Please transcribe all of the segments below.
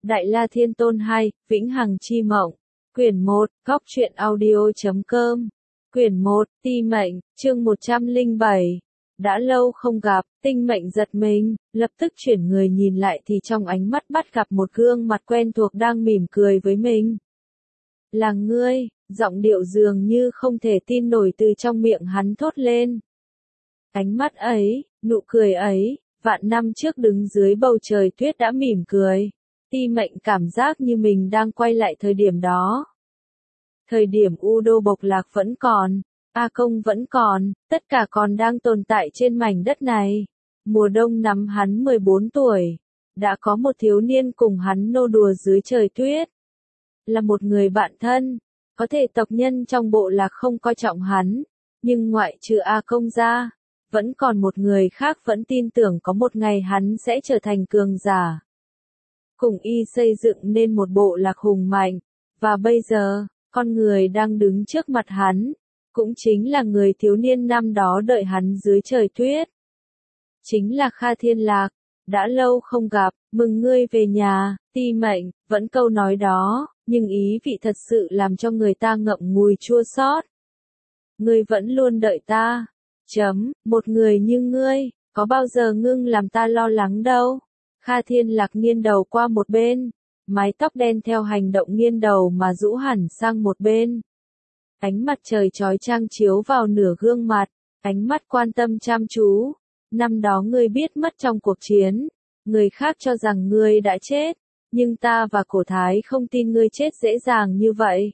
Đại La Thiên Tôn 2, Vĩnh Hằng Chi Mộng. Quyển 1, Góc Truyện Audio.com. Quyển 1, Ti Mệnh, chương 107. Đã lâu không gặp, Tinh Mệnh giật mình, lập tức chuyển người nhìn lại thì trong ánh mắt bắt gặp một gương mặt quen thuộc đang mỉm cười với mình. Là ngươi, giọng điệu dường như không thể tin nổi từ trong miệng hắn thốt lên. Ánh mắt ấy, nụ cười ấy, vạn năm trước đứng dưới bầu trời tuyết đã mỉm cười. Ti Mệnh cảm giác như mình đang quay lại thời điểm đó. Thời điểm U Đô Bộc Lạc vẫn còn, A Công vẫn còn, tất cả còn đang tồn tại trên mảnh đất này. Mùa đông năm hắn 14 tuổi, đã có một thiếu niên cùng hắn nô đùa dưới trời tuyết. Là một người bạn thân, có thể tộc nhân trong bộ lạc không coi trọng hắn, nhưng ngoại trừ A Công ra, vẫn còn một người khác vẫn tin tưởng có một ngày hắn sẽ trở thành cường giả. Cùng y xây dựng nên một bộ lạc hùng mạnh, và bây giờ, con người đang đứng trước mặt hắn, cũng chính là người thiếu niên năm đó đợi hắn dưới trời tuyết. Chính là Kha Thiên Lạc, đã lâu không gặp, mừng ngươi về nhà, Ti Mệnh, vẫn câu nói đó, nhưng ý vị thật sự làm cho người ta ngậm ngùi chua xót. Ngươi vẫn luôn đợi ta, một người như ngươi, có bao giờ ngưng làm ta lo lắng đâu. Kha Thiên Lạc nghiêng đầu qua một bên, mái tóc đen theo hành động nghiêng đầu mà rũ hẳn sang một bên. Ánh mặt trời chói chang chiếu vào nửa gương mặt, ánh mắt quan tâm chăm chú. Năm đó ngươi biết mất trong cuộc chiến, người khác cho rằng ngươi đã chết, nhưng ta và Cổ Thái không tin ngươi chết dễ dàng như vậy.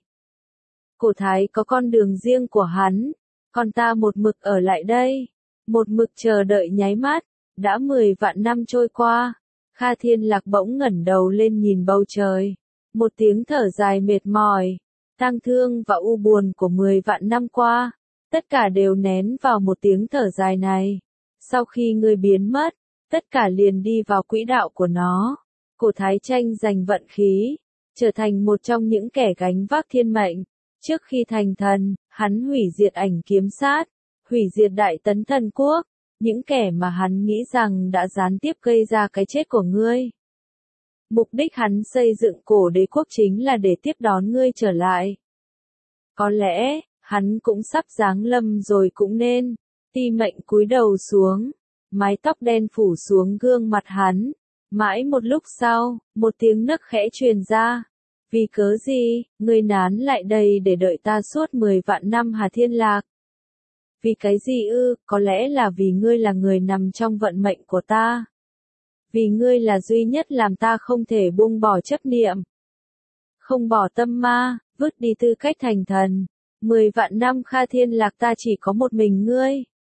Cổ Thái có con đường riêng của hắn, còn ta một mực ở lại đây, một mực chờ đợi nháy mắt, đã 10 vạn năm trôi qua. Kha Thiên Lạc bỗng ngẩng đầu lên nhìn bầu trời, một tiếng thở dài mệt mỏi, tang thương và u buồn của 10 vạn năm qua, tất cả đều nén vào một tiếng thở dài này. Sau khi ngươi biến mất, tất cả liền đi vào quỹ đạo của nó. Cổ Thái tranh giành vận khí, trở thành một trong những kẻ gánh vác thiên mệnh. Trước khi thành thần, hắn hủy diệt Ảnh Kiếm Sát, hủy diệt Đại Tấn Thần Quốc, những kẻ mà hắn nghĩ rằng đã gián tiếp gây ra cái chết của ngươi. Mục đích hắn xây dựng cổ đế quốc chính là để tiếp đón ngươi trở lại. Có lẽ, hắn cũng sắp giáng lâm rồi cũng nên. Ti Mệnh cúi đầu xuống, mái tóc đen phủ xuống gương mặt hắn. Mãi một lúc sau, một tiếng nấc khẽ truyền ra. Vì cớ gì, ngươi nán lại đây để đợi ta suốt 10 vạn năm hả Thiên Lạc? Vì cái gì ư, có lẽ là vì ngươi là người nằm trong vận mệnh của ta. Vì ngươi là duy nhất làm ta không thể buông bỏ chấp niệm. Không bỏ tâm ma, vứt đi tư cách thành thần. 10 vạn năm Kha Thiên Lạc ta chỉ có một mình ngươi.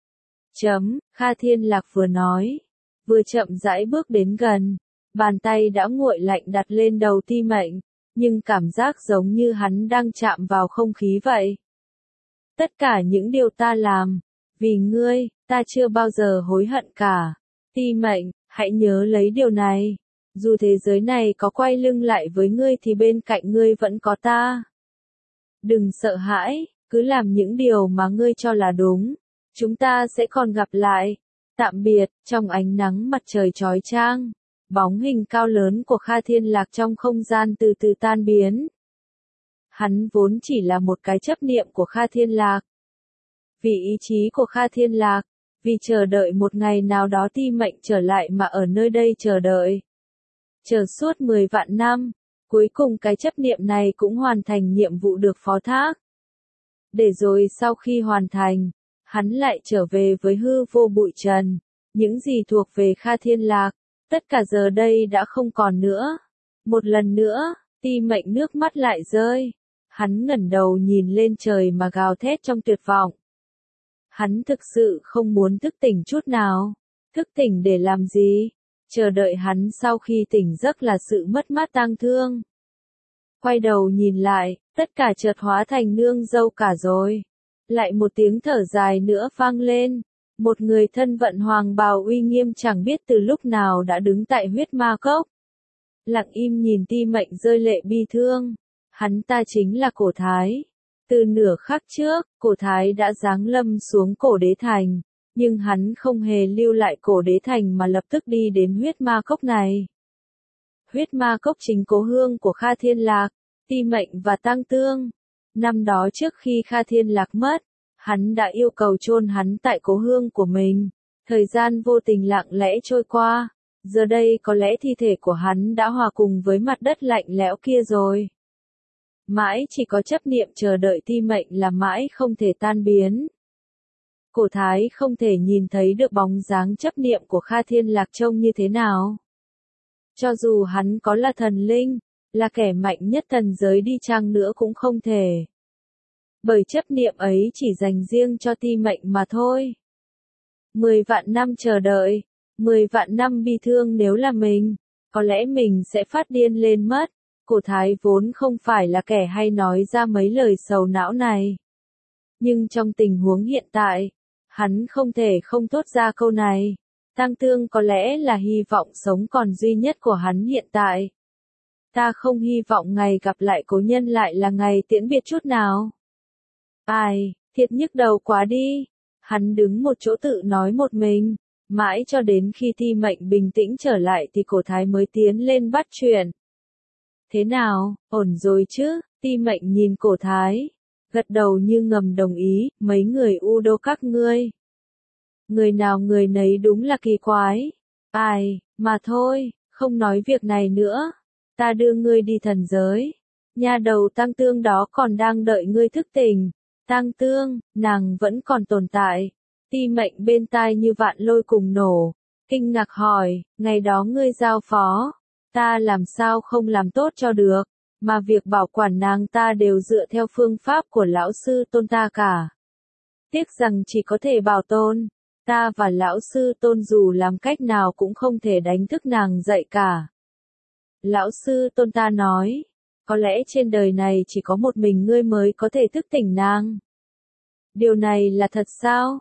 Kha Thiên Lạc vừa nói, vừa chậm rãi bước đến gần. Bàn tay đã nguội lạnh đặt lên đầu Ti Mệnh, nhưng cảm giác giống như hắn đang chạm vào không khí vậy. Tất cả những điều ta làm, vì ngươi, ta chưa bao giờ hối hận cả. Ti Mệnh, hãy nhớ lấy điều này. Dù thế giới này có quay lưng lại với ngươi thì bên cạnh ngươi vẫn có ta. Đừng sợ hãi, cứ làm những điều mà ngươi cho là đúng. Chúng ta sẽ còn gặp lại. Tạm biệt, trong ánh nắng mặt trời chói chang. Bóng hình cao lớn của Kha Thiên Lạc trong không gian từ từ tan biến. Hắn vốn chỉ là một cái chấp niệm của Kha Thiên Lạc. Vì ý chí của Kha Thiên Lạc, vì chờ đợi một ngày nào đó Ti Mệnh trở lại mà ở nơi đây chờ đợi. Chờ suốt 10 vạn năm, cuối cùng cái chấp niệm này cũng hoàn thành nhiệm vụ được phó thác. Để rồi sau khi hoàn thành, hắn lại trở về với hư vô bụi trần. Những gì thuộc về Kha Thiên Lạc, tất cả giờ đây đã không còn nữa. Một lần nữa, Ti Mệnh nước mắt lại rơi. Hắn ngẩng đầu nhìn lên trời mà gào thét trong tuyệt vọng. Hắn thực sự không muốn thức tỉnh chút nào. Thức tỉnh để làm gì? Chờ đợi hắn sau khi tỉnh giấc là sự mất mát tang thương. Quay đầu nhìn lại, tất cả chợt hóa thành nương dâu cả rồi. Lại một tiếng thở dài nữa vang lên. Một người thân vận hoàng bào uy nghiêm chẳng biết từ lúc nào đã đứng tại huyết ma cốc. Lặng im nhìn Ti Mệnh rơi lệ bi thương. Hắn ta chính là Cổ Thái. Từ nửa khắc trước, Cổ Thái đã giáng lâm xuống cổ đế thành, nhưng hắn không hề lưu lại cổ đế thành mà lập tức đi đến huyết ma cốc này. Huyết ma cốc chính cố hương của Kha Thiên Lạc, Ti Mệnh và Tăng Tương. Năm đó trước khi Kha Thiên Lạc mất, hắn đã yêu cầu chôn hắn tại cố hương của mình. Thời gian vô tình lặng lẽ trôi qua, giờ đây có lẽ thi thể của hắn đã hòa cùng với mặt đất lạnh lẽo kia rồi. Mãi chỉ có chấp niệm chờ đợi Ti Mệnh là mãi không thể tan biến. Cổ Thái không thể nhìn thấy được bóng dáng chấp niệm của Kha Thiên Lạc trông như thế nào. Cho dù hắn có là thần linh, là kẻ mạnh nhất thần giới đi chăng nữa cũng không thể. Bởi chấp niệm ấy chỉ dành riêng cho Ti Mệnh mà thôi. 10 vạn năm chờ đợi, 10 vạn năm bi thương nếu là mình, có lẽ mình sẽ phát điên lên mất. Cổ Thái vốn không phải là kẻ hay nói ra mấy lời sầu não này. Nhưng trong tình huống hiện tại, hắn không thể không thốt ra câu này. Tăng Tương có lẽ là hy vọng sống còn duy nhất của hắn hiện tại. Ta không hy vọng ngày gặp lại cố nhân lại là ngày tiễn biệt chút nào. Ai, thiệt nhức đầu quá đi. Hắn đứng một chỗ tự nói một mình, mãi cho đến khi Ti Mệnh bình tĩnh trở lại thì Cổ Thái mới tiến lên bắt chuyện. Thế nào, ổn rồi chứ? Ti Mệnh nhìn Cổ Thái, gật đầu như ngầm đồng ý, mấy người u đô các ngươi. Người nào người nấy đúng là kỳ quái. Ai, mà thôi, không nói việc này nữa. Ta đưa ngươi đi thần giới. Nhà đầu Tăng Tương đó còn đang đợi ngươi thức tỉnh. Tăng Tương, nàng vẫn còn tồn tại. Ti Mệnh bên tai như vạn lôi cùng nổ. Kinh ngạc hỏi, ngày đó ngươi giao phó. Ta làm sao không làm tốt cho được. Mà việc bảo quản nàng ta đều dựa theo phương pháp của lão sư Tôn ta cả. Tiếc rằng chỉ có thể bảo tồn. Ta và lão sư Tôn dù làm cách nào cũng không thể đánh thức nàng dậy cả. Lão sư Tôn ta nói, có lẽ trên đời này chỉ có một mình ngươi mới có thể thức tỉnh nàng. Điều này là thật sao?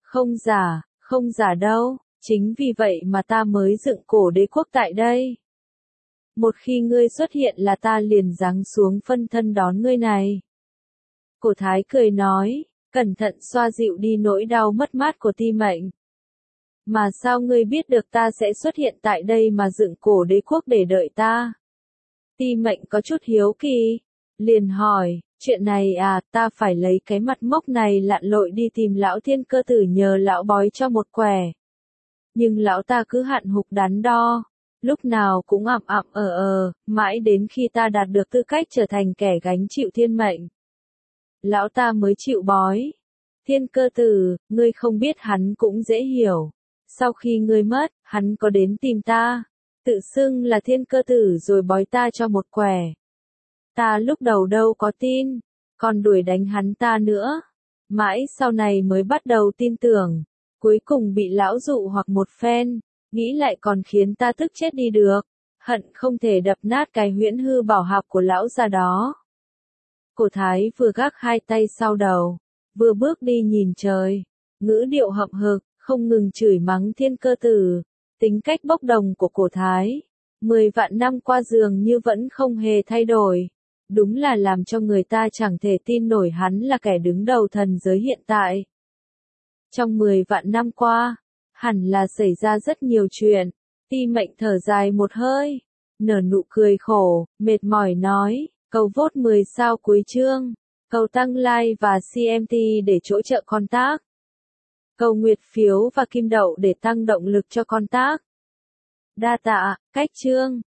Không giả đâu, chính vì vậy mà ta mới dựng cổ đế quốc tại đây. Một khi ngươi xuất hiện là ta liền giáng xuống phân thân đón ngươi này. Cổ Thái cười nói, cẩn thận xoa dịu đi nỗi đau mất mát của Ti Mệnh. Mà sao ngươi biết được ta sẽ xuất hiện tại đây mà dựng cổ đế quốc để đợi ta? Ti Mệnh có chút hiếu kỳ, liền hỏi, chuyện này à, ta phải lấy cái mặt mốc này lặn lội đi tìm lão Thiên Cơ Tử nhờ lão bói cho một quẻ. Nhưng lão ta cứ hạn hục đắn đo, lúc nào cũng mãi đến khi ta đạt được tư cách trở thành kẻ gánh chịu thiên mệnh. Lão ta mới chịu bói. Thiên Cơ Tử, ngươi không biết hắn cũng dễ hiểu. Sau khi ngươi mất, hắn có đến tìm ta, tự xưng là Thiên Cơ Tử rồi bói ta cho một quẻ. Ta lúc đầu đâu có tin, còn đuổi đánh hắn ta nữa. Mãi sau này mới bắt đầu tin tưởng, cuối cùng bị lão dụ hoặc một phen, nghĩ lại còn khiến ta tức chết đi được, hận không thể đập nát cái huyễn hư bảo hạp của lão già đó. Cổ Thái vừa gác hai tay sau đầu, vừa bước đi nhìn trời, ngữ điệu hậm hực, không ngừng chửi mắng Thiên Cơ Tử. Tính cách bốc đồng của Cổ Thái, 10 vạn năm qua dường như vẫn không hề thay đổi. Đúng là làm cho người ta chẳng thể tin nổi hắn là kẻ đứng đầu thần giới hiện tại. Trong 10 vạn năm qua, hẳn là xảy ra rất nhiều chuyện. Ti Mệnh thở dài một hơi, nở nụ cười khổ, mệt mỏi nói, cầu vote 10 sao cuối chương, cầu tăng like và CMT để hỗ trợ con tác. Cầu nguyệt phiếu và kim đậu để tăng động lực cho con tác. Đa tạ, cách chương.